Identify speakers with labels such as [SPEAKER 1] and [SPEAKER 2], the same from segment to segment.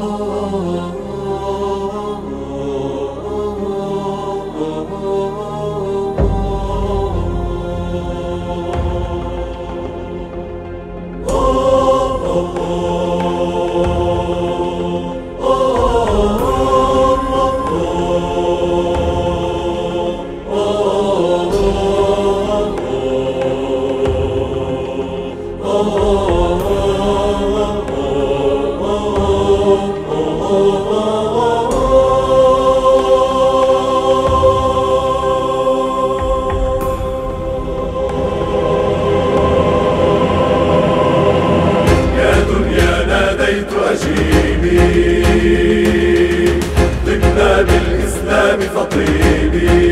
[SPEAKER 1] طبنا بالإسلام فطيبي،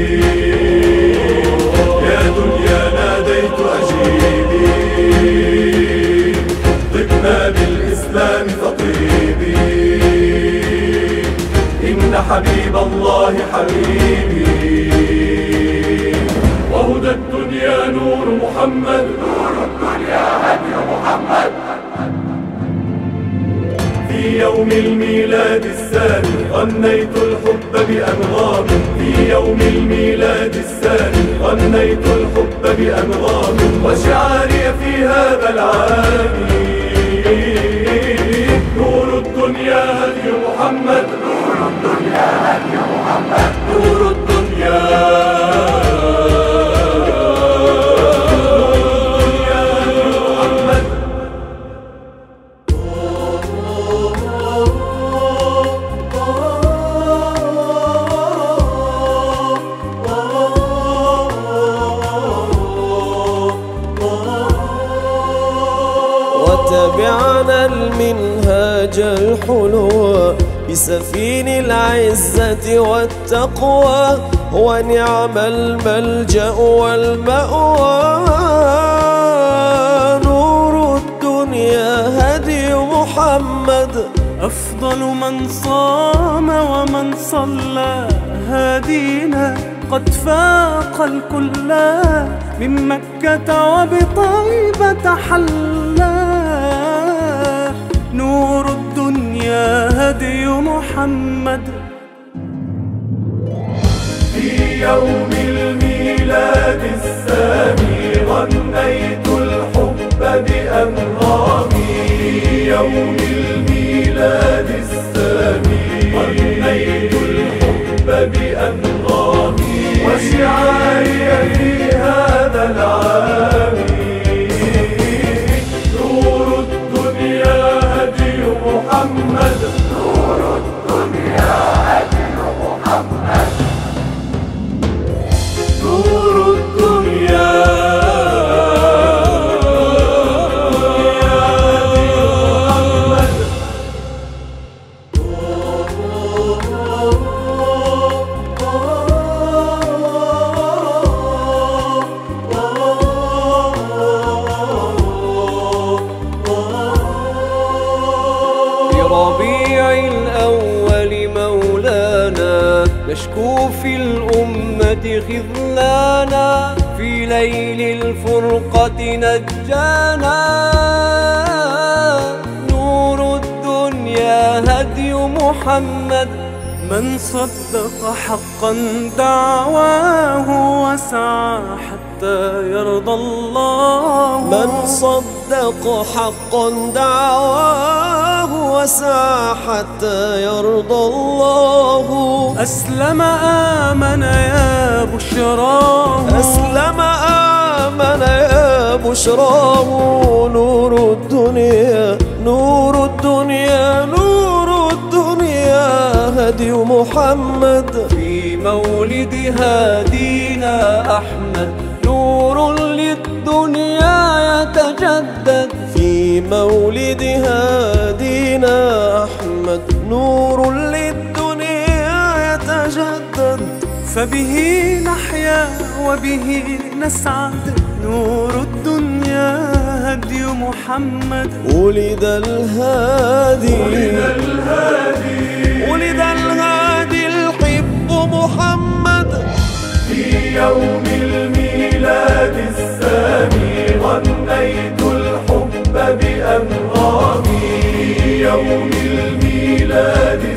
[SPEAKER 1] يا دنيا ناديت أجيبي، طبنا بالإسلام فطيبي، إن حبيب الله حبيبي، وهدى الدنيا نور محمد، نور الدنيا هدي محمد. في يوم الميلاد الثاني غنيت الحب بأنغام، في يوم الميلاد الثاني غنيت الحب بأنغام، وشعاري في هذا العام نور الدنيا هدي محمد، نور الدنيا هدي محمد، نور الدنيا
[SPEAKER 2] وتبعنا المنهاج الحلوى بسفين العزة والتقوى، ونعم الملجأ والمأوى، نور الدنيا هدي محمد.
[SPEAKER 3] أفضل من صام ومن صلى هادينا، قد فاق الكل من مكة وبطيبة حلا، نور الدنيا هدي محمد.
[SPEAKER 1] في يوم الميلاد السامي غنيت الحب بأنغامي، في يوم الميلاد السامي غنيت الحب بأنغامي، وشعاري في هذا العام نور الدنيا هدي محمد، نور الدنيا هدي محمد، نور الدنيا
[SPEAKER 2] ربيع الأول مولانا، نشكو في الأمة خذلانا، في ليل الفرقة نجانا، نور الدنيا هدي محمد.
[SPEAKER 3] من صدق حقا دعواه وسعى حتى يرضى الله،
[SPEAKER 2] من صدق حقا دعواه وسعى حتى يرضى الله،
[SPEAKER 3] أسلم آمن يا بشراه،
[SPEAKER 2] أسلم آمن يا بشراه، نور الدنيا نور الدنيا نور الدنيا هدي محمد.
[SPEAKER 3] في مولد هادينا أحمد، نور للدنيا يتجدد،
[SPEAKER 2] في مولد هادينا أحمد، نور للدنيا يتجدد،
[SPEAKER 3] فبه نحيا وبه نسعد، نور الدنيا هدي محمد.
[SPEAKER 2] ولد الهادي ولد الهادي الحب محمد.
[SPEAKER 1] في يوم الميلاد السامي غنيت الحب بأنغامي، في يوم الميلاد بلادي